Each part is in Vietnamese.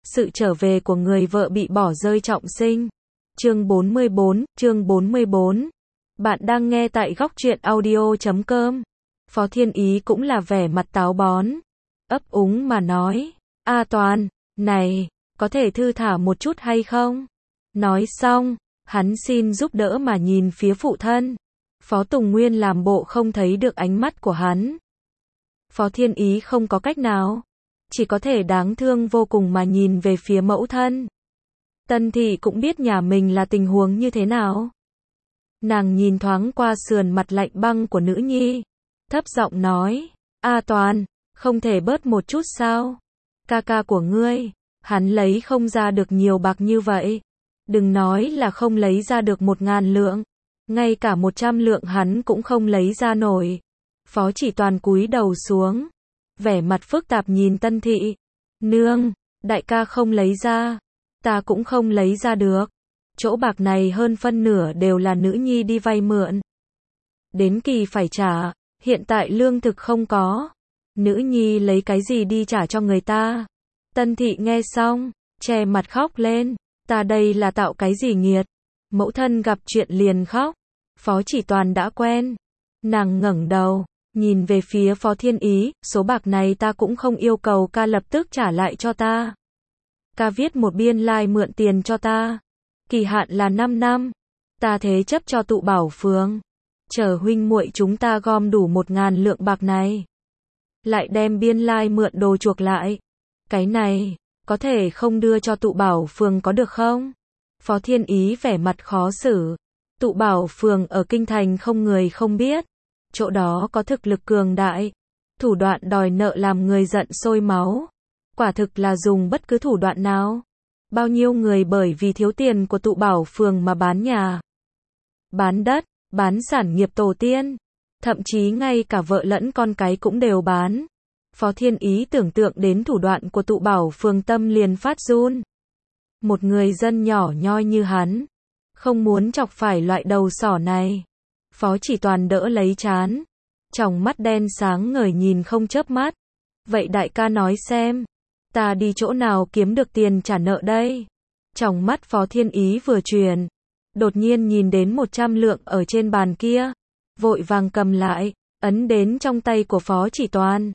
Sự trở về của người vợ bị bỏ rơi trọng sinh. Chương 44. Bạn đang nghe tại góc truyện audio.com. Phó Thiên Ý cũng là vẻ mặt táo bón, ấp úng mà nói, A Toàn, này, có thể thư thả một chút hay không? Nói xong, hắn xin giúp đỡ mà nhìn phía phụ thân. Phó Tùng Nguyên làm bộ không thấy được ánh mắt của hắn. Phó Thiên Ý không có cách nào, chỉ có thể đáng thương vô cùng mà nhìn về phía mẫu thân. Tân Thị cũng biết nhà mình là tình huống như thế nào. Nàng nhìn thoáng qua sườn mặt lạnh băng của nữ nhi, thấp giọng nói, A Toàn, không thể bớt một chút sao? Ca ca của ngươi, hắn lấy không ra được nhiều bạc như vậy. Đừng nói là không lấy ra được 1.000 lượng, ngay cả 100 lượng hắn cũng không lấy ra nổi. Phó Chỉ Toàn cúi đầu xuống, vẻ mặt phức tạp nhìn Tân Thị. Nương, đại ca không lấy ra, ta cũng không lấy ra được. Chỗ bạc này hơn phân nửa đều là nữ nhi đi vay mượn. Đến kỳ phải trả, hiện tại lương thực không có. Nữ nhi lấy cái gì đi trả cho người ta? Tân Thị nghe xong, che mặt khóc lên. Ta đây là tạo cái gì nghiệt? Mẫu thân gặp chuyện liền khóc. Phó Chỉ Toàn đã quen. Nàng ngẩng đầu, nhìn về phía Phó Thiên Ý, số bạc này ta cũng không yêu cầu ca lập tức trả lại cho ta. Ca viết một biên lai mượn tiền cho ta. Kỳ hạn là 5 năm. Ta thế chấp cho tụ bảo phường. Chờ huynh muội chúng ta gom đủ 1.000 lượng bạc này. Lại đem biên lai mượn đồ chuộc lại. Cái này, có thể không đưa cho tụ bảo phường có được không? Phó Thiên Ý vẻ mặt khó xử. Tụ bảo phường ở Kinh Thành không người không biết. Chỗ đó có thực lực cường đại. Thủ đoạn đòi nợ làm người giận sôi máu. Quả thực là dùng bất cứ thủ đoạn nào. Bao nhiêu người bởi vì thiếu tiền của tụ bảo phường mà bán nhà, bán đất, bán sản nghiệp tổ tiên. Thậm chí ngay cả vợ lẫn con cái cũng đều bán. Phó Thiên Ý tưởng tượng đến thủ đoạn của tụ bảo phường tâm liền phát run. Một người dân nhỏ nhoi như hắn, không muốn chọc phải loại đầu sỏ này. Phó Chỉ Toàn đỡ lấy trán, tròng mắt đen sáng ngời nhìn không chớp mắt. Vậy đại ca nói xem, ta đi chỗ nào kiếm được tiền trả nợ đây? Tròng mắt Phó Thiên Ý vừa chuyển, đột nhiên nhìn đến 100 lượng ở trên bàn kia, vội vàng cầm lại, ấn đến trong tay của Phó Chỉ Toàn.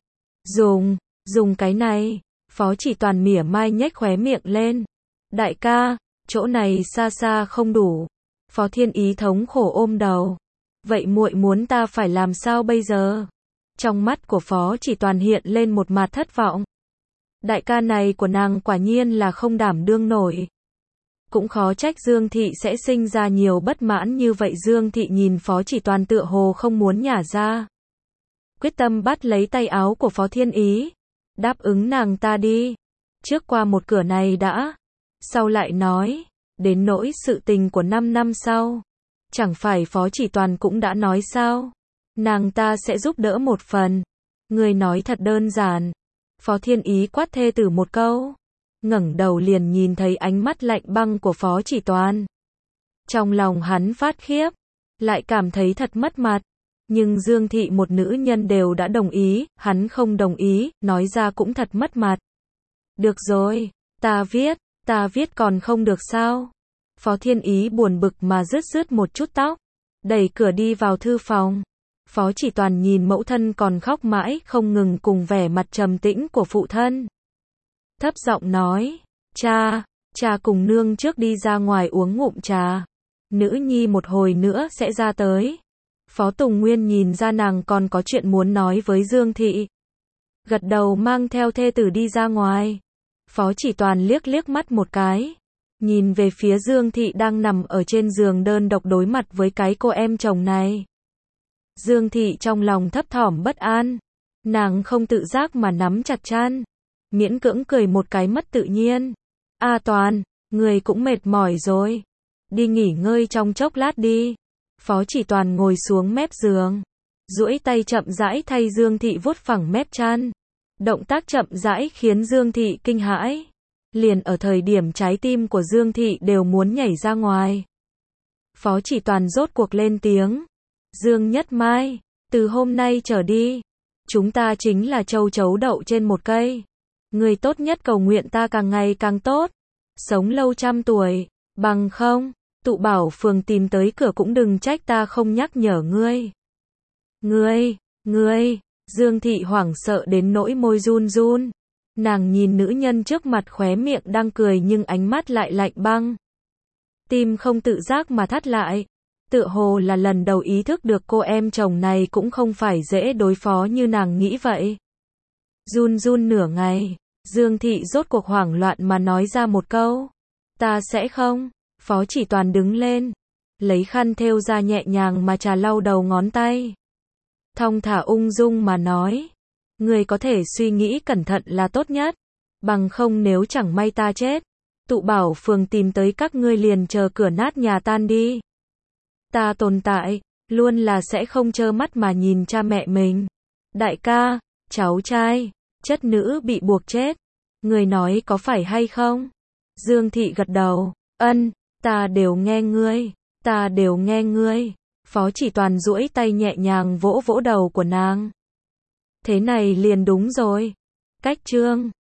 Dùng cái này. Phó Chỉ Toàn mỉa mai nhếch khóe miệng lên. Đại ca, chỗ này xa xa không đủ. Phó Thiên Ý thống khổ ôm đầu. Vậy muội muốn ta phải làm sao bây giờ? Trong mắt của Phó Chỉ Toàn hiện lên một mặt thất vọng. Đại ca này của nàng quả nhiên là không đảm đương nổi. Cũng khó trách Dương Thị sẽ sinh ra nhiều bất mãn như vậy. Dương Thị nhìn Phó Chỉ Toàn tựa hồ không muốn nhả ra. Quyết tâm bắt lấy tay áo của Phó Thiên Ý. Đáp ứng nàng ta đi. Trước qua một cửa này đã. Sau lại nói. Đến nỗi sự tình của 5 năm sau. Chẳng phải Phó Chỉ Toàn cũng đã nói sao? Nàng ta sẽ giúp đỡ một phần. Người nói thật đơn giản. Phó Thiên Ý quát thê tử một câu. Ngẩng đầu liền nhìn thấy ánh mắt lạnh băng của Phó Chỉ Toàn. Trong lòng hắn phát khiếp. Lại cảm thấy thật mất mặt. Nhưng Dương Thị một nữ nhân đều đã đồng ý. Hắn không đồng ý. Nói ra cũng thật mất mặt. Được rồi. Ta viết còn không được sao? Phó Thiên Ý buồn bực mà rứt một chút tóc. Đẩy cửa đi vào thư phòng. Phó Chỉ Toàn nhìn mẫu thân còn khóc mãi không ngừng cùng vẻ mặt trầm tĩnh của phụ thân. Thấp giọng nói, cha cùng nương trước đi ra ngoài uống ngụm trà. Nữ nhi một hồi nữa sẽ ra tới. Phó Tùng Nguyên nhìn ra nàng còn có chuyện muốn nói với Dương Thị. Gật đầu mang theo thê tử đi ra ngoài. Phó Chỉ Toàn liếc mắt một cái. Nhìn về phía Dương Thị đang nằm ở trên giường đơn độc đối mặt với cái cô em chồng này. Dương Thị trong lòng thấp thỏm bất an. Nàng không tự giác mà nắm chặt chăn. Miễn cưỡng cười một cái mất tự nhiên. A Toàn, người cũng mệt mỏi rồi. Đi nghỉ ngơi trong chốc lát đi. Phó Chỉ Toàn ngồi xuống mép giường. Duỗi tay chậm rãi thay Dương Thị vuốt phẳng mép chăn. Động tác chậm rãi khiến Dương Thị kinh hãi. Liền ở thời điểm trái tim của Dương Thị đều muốn nhảy ra ngoài. Phó Chỉ Toàn rốt cuộc lên tiếng. Dương Nhất Mai, từ hôm nay trở đi, chúng ta chính là châu chấu đậu trên một cây. Người tốt nhất cầu nguyện ta càng ngày càng tốt, sống lâu trăm tuổi, bằng không, tụ bảo phường tìm tới cửa cũng đừng trách ta không nhắc nhở ngươi. Ngươi, Dương Thị hoảng sợ đến nỗi môi run run. Nàng nhìn nữ nhân trước mặt khóe miệng đang cười nhưng ánh mắt lại lạnh băng. Tim không tự giác mà thắt lại. Tựa hồ là lần đầu ý thức được cô em chồng này cũng không phải dễ đối phó như nàng nghĩ vậy. Run run nửa ngày, Dương Thị rốt cuộc hoảng loạn mà nói ra một câu. Ta sẽ không. Phó Chỉ Toàn đứng lên, lấy khăn thêu ra nhẹ nhàng mà trà lau đầu ngón tay. Thong thả ung dung mà nói. Người có thể suy nghĩ cẩn thận là tốt nhất. Bằng không nếu chẳng may ta chết, tụ bảo phường tìm tới các ngươi liền chờ cửa nát nhà tan đi. Ta tồn tại, luôn là sẽ không trơ mắt mà nhìn cha mẹ mình. Đại ca, cháu trai, chất nữ bị buộc chết. Người nói có phải hay không? Dương Thị gật đầu. Ân, ta đều nghe ngươi. Ta đều nghe ngươi. Phó Chỉ Toàn duỗi tay nhẹ nhàng vỗ vỗ đầu của nàng. Thế này liền đúng rồi. Cách chương